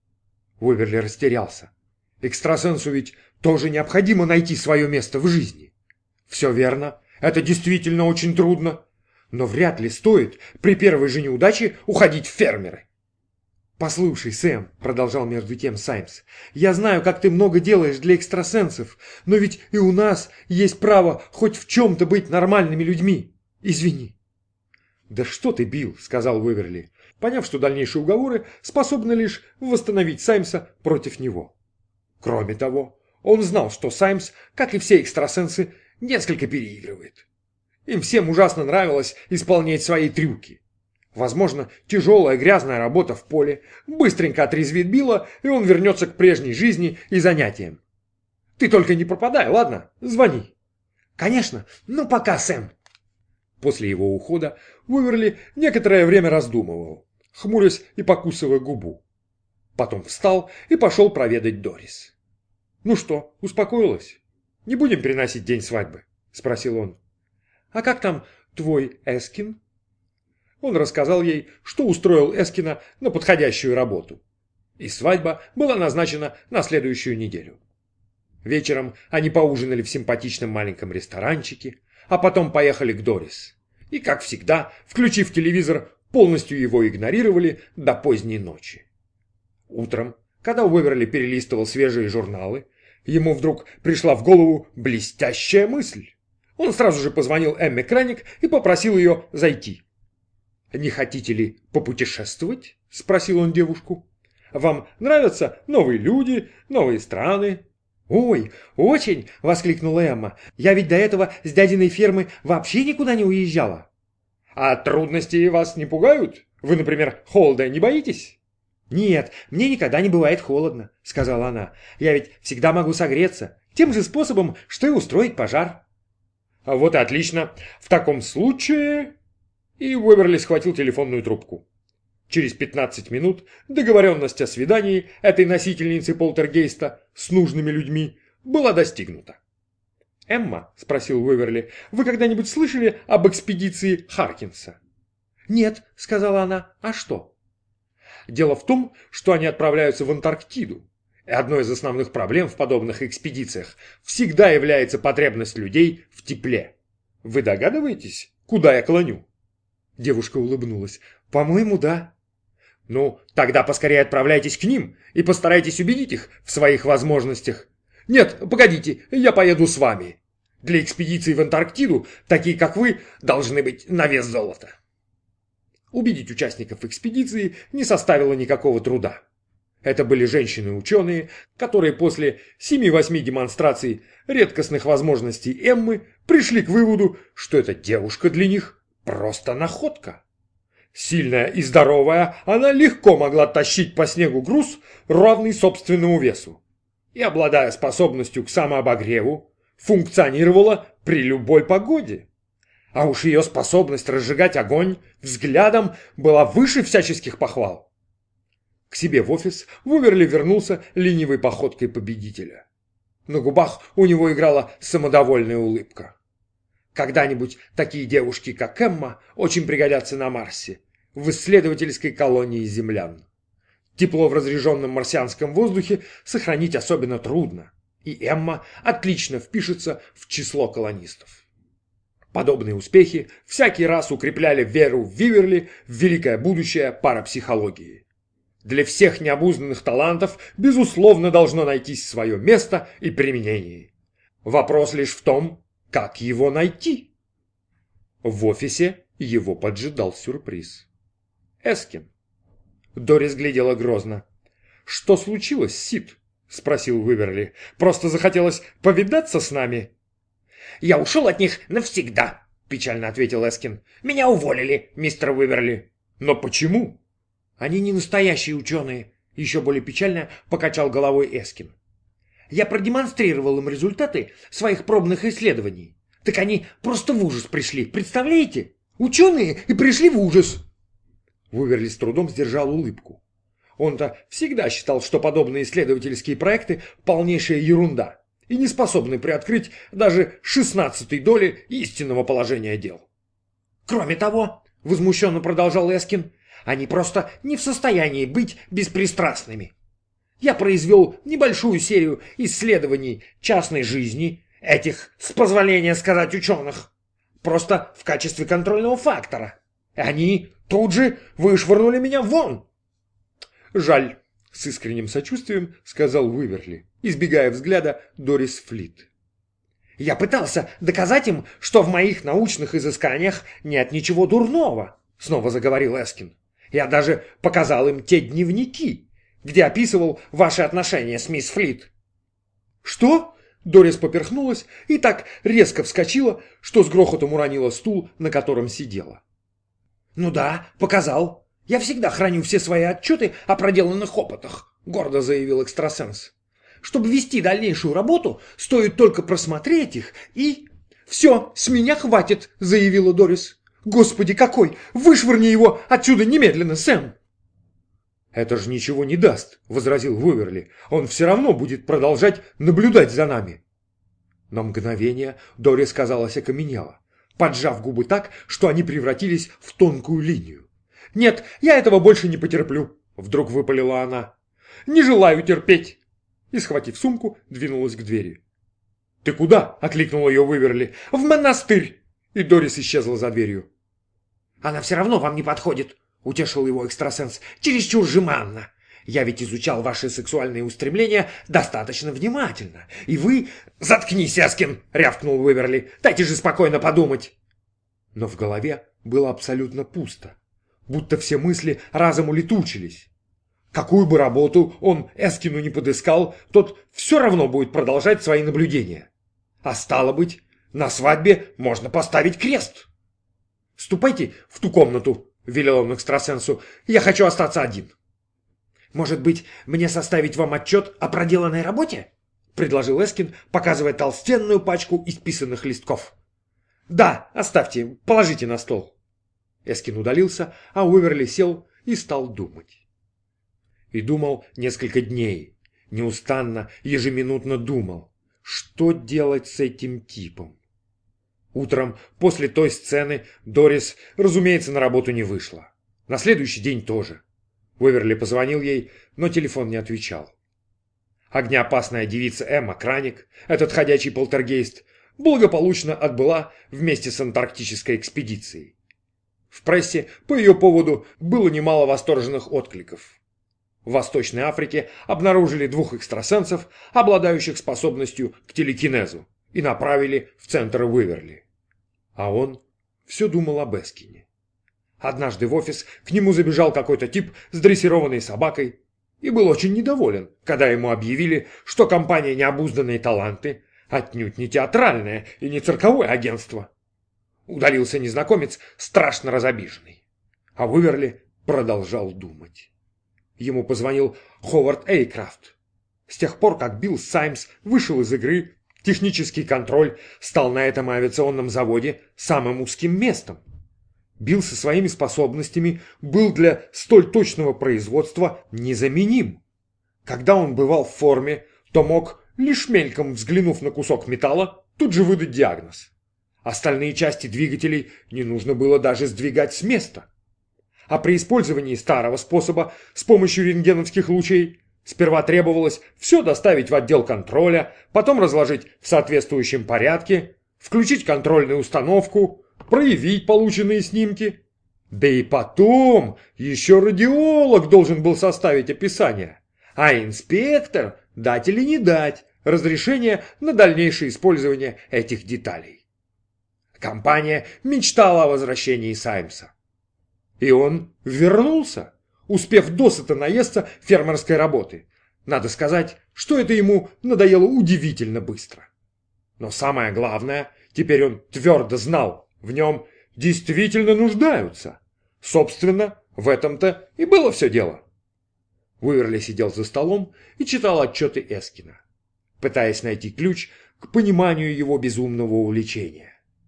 Уэверли растерялся. Экстрасенсу ведь тоже необходимо найти свое место в жизни. Все верно, это действительно очень трудно, но вряд ли стоит при первой же неудаче уходить в фермеры. «Послушай, Сэм», — продолжал между тем Саймс, — «я знаю, как ты много делаешь для экстрасенсов, но ведь и у нас есть право хоть в чем-то быть нормальными людьми. Извини». «Да что ты, Билл», — сказал Уэверли, поняв, что дальнейшие уговоры способны лишь восстановить Саймса против него. Кроме того, он знал, что Саймс, как и все экстрасенсы, несколько переигрывает. Им всем ужасно нравилось исполнять свои трюки. Возможно, тяжелая грязная работа в поле быстренько отрезвит Билла, и он вернется к прежней жизни и занятиям. Ты только не пропадай, ладно? Звони. Конечно, ну пока, Сэм. После его ухода Уэверли некоторое время раздумывал, хмурясь и покусывая губу. Потом встал и пошел проведать Дорис. «Ну что, успокоилась? Не будем переносить день свадьбы?» – спросил он. «А как там твой Эскин?» Он рассказал ей, что устроил Эскина на подходящую работу. И свадьба была назначена на следующую неделю. Вечером они поужинали в симпатичном маленьком ресторанчике, а потом поехали к Дорис. И, как всегда, включив телевизор, полностью его игнорировали до поздней ночи. Утром, когда Уэверли перелистывал свежие журналы, ему вдруг пришла в голову блестящая мысль. Он сразу же позвонил Эмме Краник и попросил ее зайти. «Не хотите ли попутешествовать?» – спросил он девушку. «Вам нравятся новые люди, новые страны?» «Ой, очень!» – воскликнула Эмма. «Я ведь до этого с дядиной фермы вообще никуда не уезжала». «А трудности вас не пугают? Вы, например, холода не боитесь?» «Нет, мне никогда не бывает холодно», – сказала она. «Я ведь всегда могу согреться, тем же способом, что и устроить пожар». «Вот и отлично. В таком случае...» И Уэверли схватил телефонную трубку. Через пятнадцать минут договоренность о свидании этой носительницы полтергейста с нужными людьми была достигнута. «Эмма», — спросил Уэверли, — «вы когда-нибудь слышали об экспедиции Харкинса?» «Нет», — сказала она, — «а что?» «Дело в том, что они отправляются в Антарктиду, Одной из основных проблем в подобных экспедициях всегда является потребность людей в тепле. Вы догадываетесь, куда я клоню?» Девушка улыбнулась. «По-моему, да». «Ну, тогда поскорее отправляйтесь к ним и постарайтесь убедить их в своих возможностях. Нет, погодите, я поеду с вами. Для экспедиции в Антарктиду такие, как вы, должны быть на вес золота». Убедить участников экспедиции не составило никакого труда. Это были женщины-ученые, которые после семи-восьми демонстраций редкостных возможностей Эммы пришли к выводу, что эта девушка для них просто находка. Сильная и здоровая, она легко могла тащить по снегу груз, равный собственному весу. И, обладая способностью к самообогреву, функционировала при любой погоде. А уж ее способность разжигать огонь взглядом была выше всяческих похвал. К себе в офис Вуверли вернулся ленивой походкой победителя. На губах у него играла самодовольная улыбка. Когда-нибудь такие девушки, как Эмма, очень пригодятся на Марсе, в исследовательской колонии землян. Тепло в разреженном марсианском воздухе сохранить особенно трудно, и Эмма отлично впишется в число колонистов. Подобные успехи всякий раз укрепляли веру в Виверли в великое будущее парапсихологии. Для всех необузданных талантов, безусловно, должно найтись свое место и применение. Вопрос лишь в том, как его найти. В офисе его поджидал сюрприз. Эскин. Дорис глядела грозно. «Что случилось, Сид?» — спросил Виверли. «Просто захотелось повидаться с нами?» «Я ушел от них навсегда», — печально ответил Эскин. «Меня уволили, мистер Виверли». «Но почему?» «Они не настоящие ученые», — еще более печально покачал головой Эскин. «Я продемонстрировал им результаты своих пробных исследований. Так они просто в ужас пришли, представляете? Ученые и пришли в ужас!» Вуверли с трудом сдержал улыбку. Он-то всегда считал, что подобные исследовательские проекты – полнейшая ерунда и не способны приоткрыть даже шестнадцатой доли истинного положения дел. «Кроме того, – возмущенно продолжал Эскин, – они просто не в состоянии быть беспристрастными. Я произвел небольшую серию исследований частной жизни этих, с позволения сказать, ученых, просто в качестве контрольного фактора. Они тут же вышвырнули меня вон». «Жаль», — с искренним сочувствием сказал Виверли, избегая взгляда Дорис Флит. «Я пытался доказать им, что в моих научных изысканиях нет ничего дурного», — снова заговорил Эскин. «Я даже показал им те дневники, где описывал ваши отношения с мисс Флит». «Что?» — Дорис поперхнулась и так резко вскочила, что с грохотом уронила стул, на котором сидела. «Ну да, показал. Я всегда храню все свои отчеты о проделанных опытах», — гордо заявил экстрасенс. «Чтобы вести дальнейшую работу, стоит только просмотреть их и...» «Все, с меня хватит», — заявила Дорис. «Господи, какой! Вышвырни его отсюда немедленно, Сэм!» «Это же ничего не даст», — возразил Вуверли. «Он все равно будет продолжать наблюдать за нами». На мгновение Дорис, казалось, окаменела, поджав губы так, что они превратились в тонкую линию. «Нет, я этого больше не потерплю», — вдруг выпалила она. «Не желаю терпеть!» И, схватив сумку, двинулась к двери. «Ты куда?» — окликнул ее Виверли. «В монастырь!» И Дорис исчезла за дверью. «Она все равно вам не подходит», — утешил его экстрасенс. «Чересчур жеманно. Я ведь изучал ваши сексуальные устремления достаточно внимательно. И вы...» «Заткнись, Эскин!» — рявкнул Виверли. «Дайте же спокойно подумать!» Но в голове было абсолютно пусто, будто все мысли разом улетучились. Какую бы работу он Эскину не подыскал, тот все равно будет продолжать свои наблюдения. А стало быть, на свадьбе можно поставить крест. «Ступайте в ту комнату», — велел он экстрасенсу. «Я хочу остаться один». «Может быть, мне составить вам отчет о проделанной работе?» — предложил Эскин, показывая толстенную пачку исписанных листков. «Да, оставьте, положите на стол». Эскин удалился, а Уиверли сел и стал думать. И думал несколько дней, неустанно, ежеминутно думал, что делать с этим типом. Утром, после той сцены, Дорис, разумеется, на работу не вышла. На следующий день тоже. Уиверли позвонил ей, но телефон не отвечал. Огнеопасная девица Эмма Краник, этот ходячий полтергейст, благополучно отбыла вместе с антарктической экспедицией. В прессе по ее поводу было немало восторженных откликов. В Восточной Африке обнаружили двух экстрасенсов, обладающих способностью к телекинезу, и направили в центр Уиверли. А он все думал об Эскине. Однажды в офис к нему забежал какой-то тип с дрессированной собакой и был очень недоволен, когда ему объявили, что компания «Необузданные таланты» отнюдь не театральное и не цирковое агентство. Удалился незнакомец, страшно разобиженный. А Уиверли продолжал думать. Ему позвонил Ховард Эйкрафт. С тех пор, как Билл Саймс вышел из игры, технический контроль стал на этом авиационном заводе самым узким местом. Билл со своими способностями был для столь точного производства незаменим. Когда он бывал в форме, то мог, лишь мельком взглянув на кусок металла, тут же выдать диагноз. Остальные части двигателей не нужно было даже сдвигать с места. А при использовании старого способа с помощью рентгеновских лучей сперва требовалось все доставить в отдел контроля, потом разложить в соответствующем порядке, включить контрольную установку, проявить полученные снимки. Да и потом еще радиолог должен был составить описание, а инспектор дать или не дать разрешение на дальнейшее использование этих деталей. Компания мечтала о возвращении Саймса. И он вернулся, успев досыта наесться фермерской работы. Надо сказать, что это ему надоело удивительно быстро. Но самое главное, теперь он твердо знал, в нем действительно нуждаются. Собственно, в этом-то и было все дело. Уиверли сидел за столом и читал отчеты Эскина, пытаясь найти ключ к пониманию его безумного увлечения.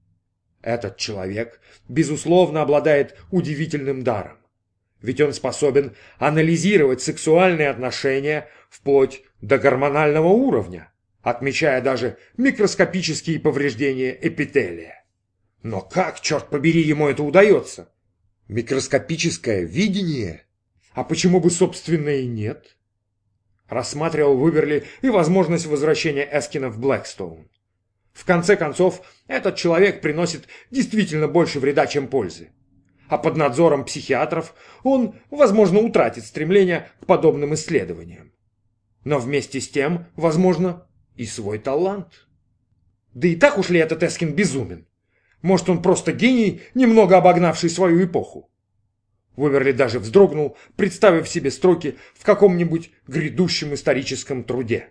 Этот человек, безусловно, обладает удивительным даром. Ведь он способен анализировать сексуальные отношения вплоть до гормонального уровня, отмечая даже микроскопические повреждения эпителия. Но как, черт побери, ему это удается? Микроскопическое видение? А почему бы, собственно, и нет? Рассматривал Уиверли и возможность возвращения Эскина в Блэкстоун. В конце концов, этот человек приносит действительно больше вреда, чем пользы. А под надзором психиатров он, возможно, утратит стремление к подобным исследованиям. Но вместе с тем, возможно, и свой талант. Да и так уж ли этот Эскин безумен? Может, он просто гений, немного обогнавший свою эпоху? Уиверли даже вздрогнул, представив себе строки в каком-нибудь грядущем историческом труде.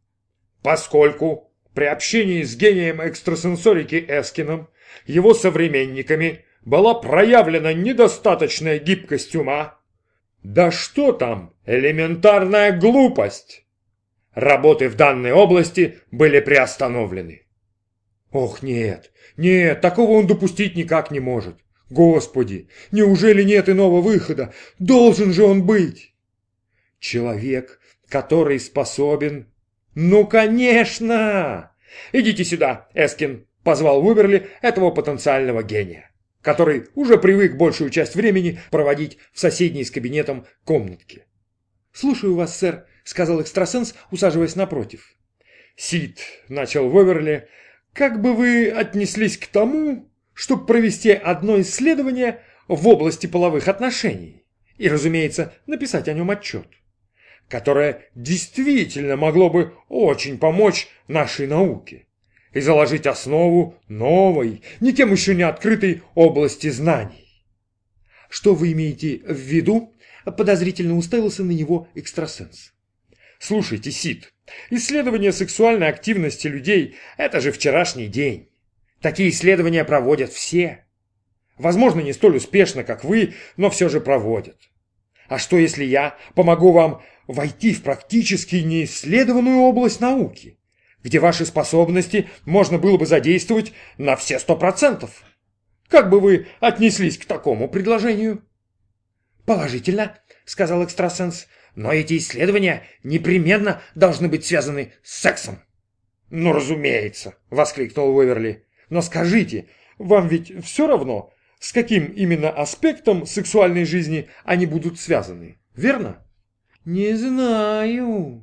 Поскольку при общении с гением экстрасенсорики Эскином, его современниками, была проявлена недостаточная гибкость ума, да что там, элементарная глупость, работы в данной области были приостановлены. Ох, нет, нет, такого он допустить никак не может. Господи, неужели нет иного выхода? Должен же он быть. Человек, который способен... Ну, конечно! Идите сюда, Эскин, позвал Уиверли этого потенциального гения, который уже привык большую часть времени проводить в соседней с кабинетом комнатке. «Слушаю вас, сэр», — сказал экстрасенс, усаживаясь напротив. «Сид», — начал Уиверли, — «как бы вы отнеслись к тому, чтобы провести одно исследование в области половых отношений и, разумеется, написать о нем отчет, которое действительно могло бы очень помочь нашей науке и заложить основу новой, никем еще не открытой области знаний». «Что вы имеете в виду?» — подозрительно уставился на него экстрасенс. «Слушайте, Сид, исследование сексуальной активности людей – это же вчерашний день. Такие исследования проводят все. Возможно, не столь успешно, как вы, но все же проводят. А что, если я помогу вам войти в практически неисследованную область науки, где ваши способности можно было бы задействовать на все сто процентов? Как бы вы отнеслись к такому предложению?» «Положительно», — сказал экстрасенс, — «но эти исследования непременно должны быть связаны с сексом». «Ну, разумеется», — воскликнул Уиверли. «Но скажите, вам ведь все равно, с каким именно аспектом сексуальной жизни они будут связаны, верно?» «Не знаю», —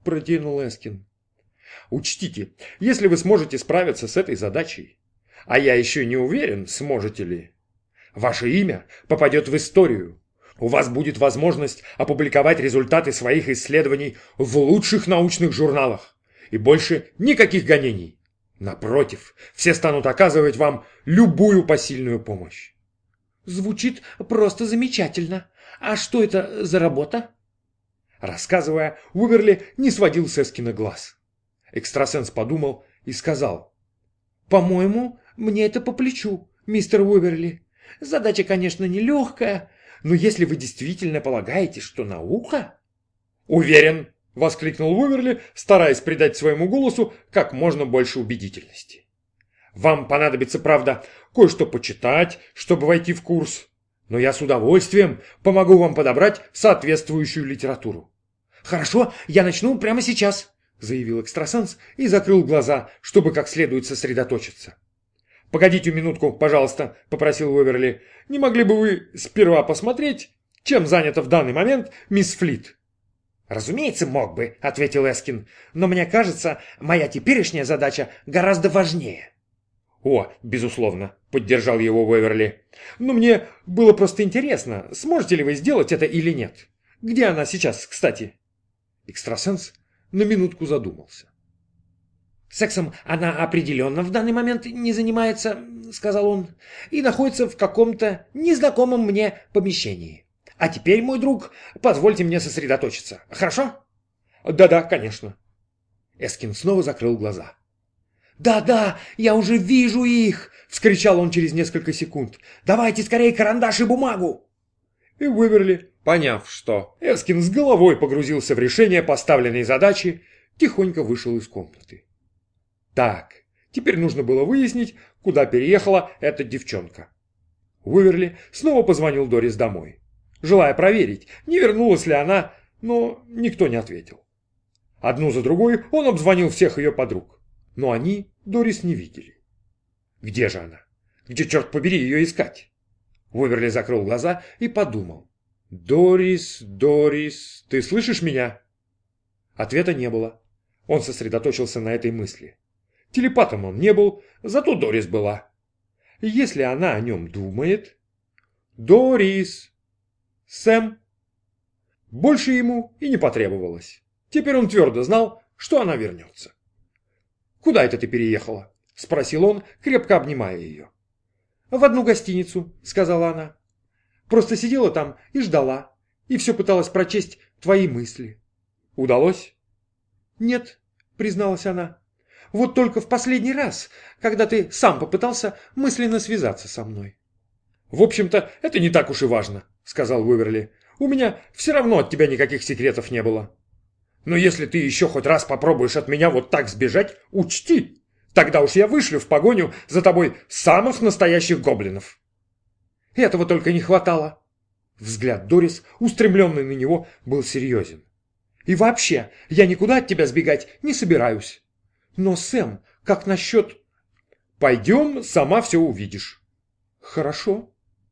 протянул Эскин. Учтите, если вы сможете справиться с этой задачей, а я еще не уверен, сможете ли, ваше имя попадет в историю. У вас будет возможность опубликовать результаты своих исследований в лучших научных журналах. И больше никаких гонений. Напротив, все станут оказывать вам любую посильную помощь. Звучит просто замечательно. А что это за работа? Рассказывая, Уверли не сводил с Эскина глаз. Экстрасенс подумал и сказал: «По-моему, мне это по плечу, мистер Уверли. Задача, конечно, нелегкая, но если вы действительно полагаете, что наука...» «Уверен!» — воскликнул Уверли, стараясь придать своему голосу как можно больше убедительности. «Вам понадобится, правда, кое-что почитать, чтобы войти в курс, но я с удовольствием помогу вам подобрать соответствующую литературу». «Хорошо, я начну прямо сейчас», — заявил экстрасенс и закрыл глаза, чтобы как следует сосредоточиться. «Погодите минутку, пожалуйста», — попросил Уверли. «Не могли бы вы сперва посмотреть, чем занята в данный момент мисс Флит?» «Разумеется, мог бы», — ответил Эскин. «Но мне кажется, моя теперешняя задача гораздо важнее». «О, безусловно», — поддержал его Уэверли. «Но мне было просто интересно, сможете ли вы сделать это или нет. Где она сейчас, кстати?» Экстрасенс на минутку задумался. «Сексом она определенно в данный момент не занимается», — сказал он, «и находится в каком-то незнакомом мне помещении. А теперь, мой друг, позвольте мне сосредоточиться. Хорошо?» «Да-да, конечно». Эскин снова закрыл глаза. «Да-да, я уже вижу их!» — вскричал он через несколько секунд. «Давайте скорее карандаш и бумагу!» И Уэверли, поняв, что Эскин с головой погрузился в решение поставленной задачи, тихонько вышел из комнаты. Так, теперь нужно было выяснить, куда переехала эта девчонка. Уэверли снова позвонил Дорис домой, желая проверить, не вернулась ли она, но никто не ответил. Одну за другой он обзвонил всех ее подруг, но они Дорис не видели. Где же она? Где, черт побери, ее искать? Уэверли закрыл глаза и подумал. «Дорис, Дорис, ты слышишь меня?» Ответа не было. Он сосредоточился на этой мысли. Телепатом он не был, зато Дорис была. Если она о нем думает... «Дорис! Сэм!» Больше ему и не потребовалось. Теперь он твердо знал, что она вернется. «Куда это ты переехала?» — спросил он, крепко обнимая ее. «В одну гостиницу», — сказала она. «Просто сидела там и ждала, и все пыталась прочесть твои мысли». «Удалось?» «Нет», — призналась она. «Вот только в последний раз, когда ты сам попытался мысленно связаться со мной». «В общем-то, это не так уж и важно», — сказал Уэверли. «У меня все равно от тебя никаких секретов не было. Но если ты еще хоть раз попробуешь от меня вот так сбежать, учти, тогда уж я вышлю в погоню за тобой самых настоящих гоблинов». Этого только не хватало. Взгляд Дорис, устремленный на него, был серьезен. «И вообще, я никуда от тебя сбегать не собираюсь. Но, Сэм, как насчет...» «Пойдем, сама все увидишь». «Хорошо».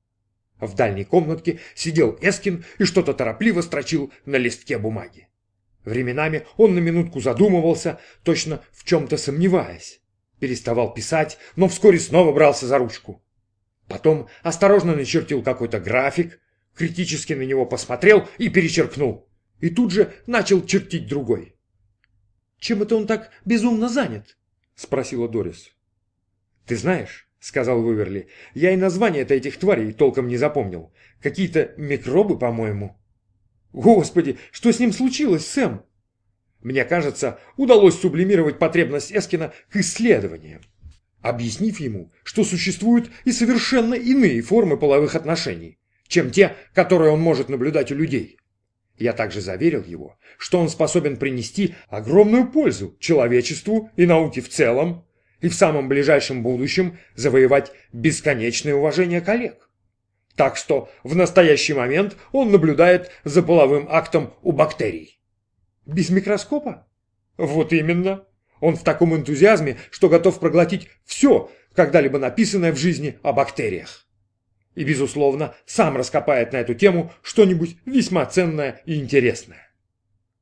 В дальней комнатке сидел Эскин и что-то торопливо строчил на листке бумаги. Временами он на минутку задумывался, точно в чем-то сомневаясь. Переставал писать, но вскоре снова брался за ручку. Потом осторожно начертил какой-то график, критически на него посмотрел и перечеркнул. И тут же начал чертить другой. «Чем это он так безумно занят?» — спросила Дорис. «Ты знаешь, — сказал Уэверли, — я и названия-то этих тварей толком не запомнил. Какие-то микробы, по-моему». «Господи, что с ним случилось, Сэм?» Мне кажется, удалось сублимировать потребность Эскина к исследованиям, объяснив ему, что существуют и совершенно иные формы половых отношений, чем те, которые он может наблюдать у людей. Я также заверил его, что он способен принести огромную пользу человечеству и науке в целом, и в самом ближайшем будущем завоевать бесконечное уважение коллег. Так что в настоящий момент он наблюдает за половым актом у бактерий. Без микроскопа? Вот именно. Он в таком энтузиазме, что готов проглотить все, когда-либо написанное в жизни о бактериях. И, безусловно, сам раскопает на эту тему что-нибудь весьма ценное и интересное.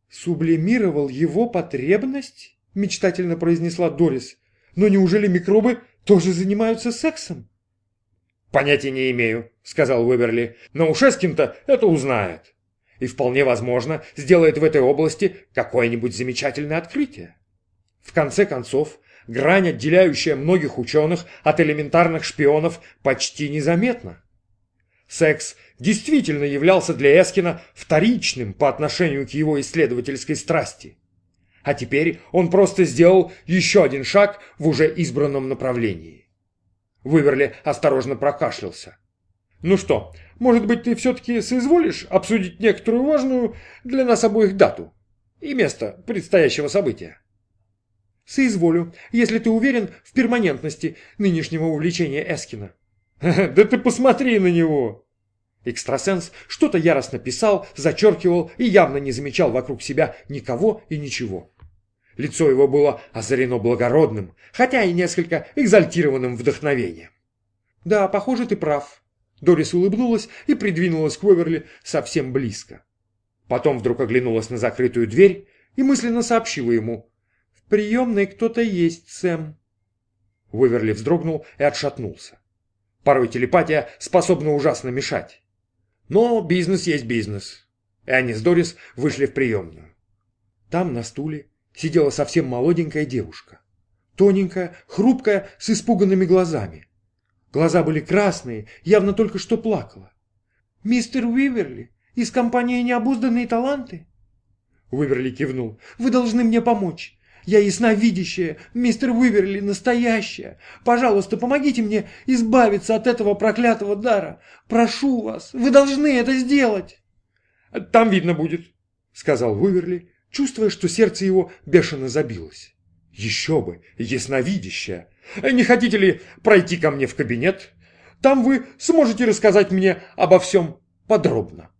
«Сублимировал его потребность?» – мечтательно произнесла Дорис. «Но неужели микробы тоже занимаются сексом?» «Понятия не имею», — сказал Уэберли, «но уж Эскин-то это узнает. И вполне возможно, сделает в этой области какое-нибудь замечательное открытие. В конце концов, грань, отделяющая многих ученых от элементарных шпионов, почти незаметна. Секс действительно являлся для Эскина вторичным по отношению к его исследовательской страсти. А теперь он просто сделал еще один шаг в уже избранном направлении». Уэберли осторожно прокашлялся. «Ну что, может быть, ты все-таки соизволишь обсудить некоторую важную для нас обоих дату и место предстоящего события?» «Соизволю, если ты уверен в перманентности нынешнего увлечения Эскина». «Да ты посмотри на него!» Экстрасенс что-то яростно писал, зачеркивал и явно не замечал вокруг себя никого и ничего. Лицо его было озарено благородным, хотя и несколько экзальтированным вдохновением. «Да, похоже, ты прав». Дорис улыбнулась и придвинулась к Уэберли совсем близко. Потом вдруг оглянулась на закрытую дверь и мысленно сообщила ему: «В приемной кто-то есть, Сэм». Уэберли вздрогнул и отшатнулся. Порой телепатия способна ужасно мешать. Но бизнес есть бизнес. И они с Дорис вышли в приемную. Там на стуле сидела совсем молоденькая девушка. Тоненькая, хрупкая, с испуганными глазами. Глаза были красные, явно только что плакала. «Мистер Уэберли, из компании «Необузданные таланты»?» Уэберли кивнул. «Вы должны мне помочь. Я ясновидящая, мистер Уэберли, настоящая. Пожалуйста, помогите мне избавиться от этого проклятого дара. Прошу вас, вы должны это сделать». «Там видно будет», — сказал Уэберли, чувствуя, что сердце его бешено забилось. «Еще бы, ясновидящая! Не хотите ли пройти ко мне в кабинет? Там вы сможете рассказать мне обо всем подробно».